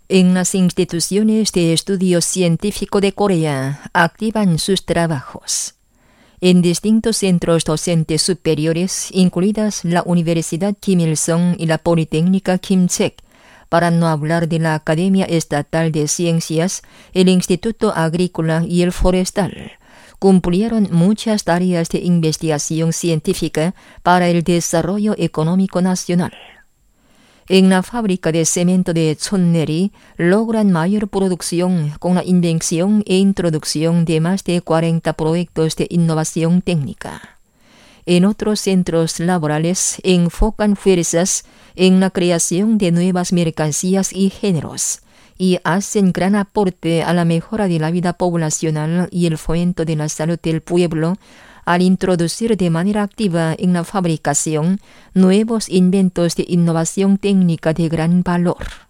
En las instituciones de estudio científico de Corea activan sus trabajos. En distintos centros docentes superiores, incluidas la Universidad Kim Il-sung y la Politécnica Kim-chek, para no hablar de la Academia Estatal de Ciencias, el Instituto Agrícola y el Forestal, cumplieron muchas tareas de investigación científica para el desarrollo económico nacional. En la fábrica de cemento de Chonneri logran mayor producción con la invención e introducción de más de 40 proyectos de innovación técnica. En otros centros laborales enfocan fuerzas en la creación de nuevas mercancías y géneros y hacen gran aporte a la mejora de la vida poblacional y el fomento de la salud del pueblo al introducir de manera activa en la fabricación nuevos inventos de innovación técnica de gran valor.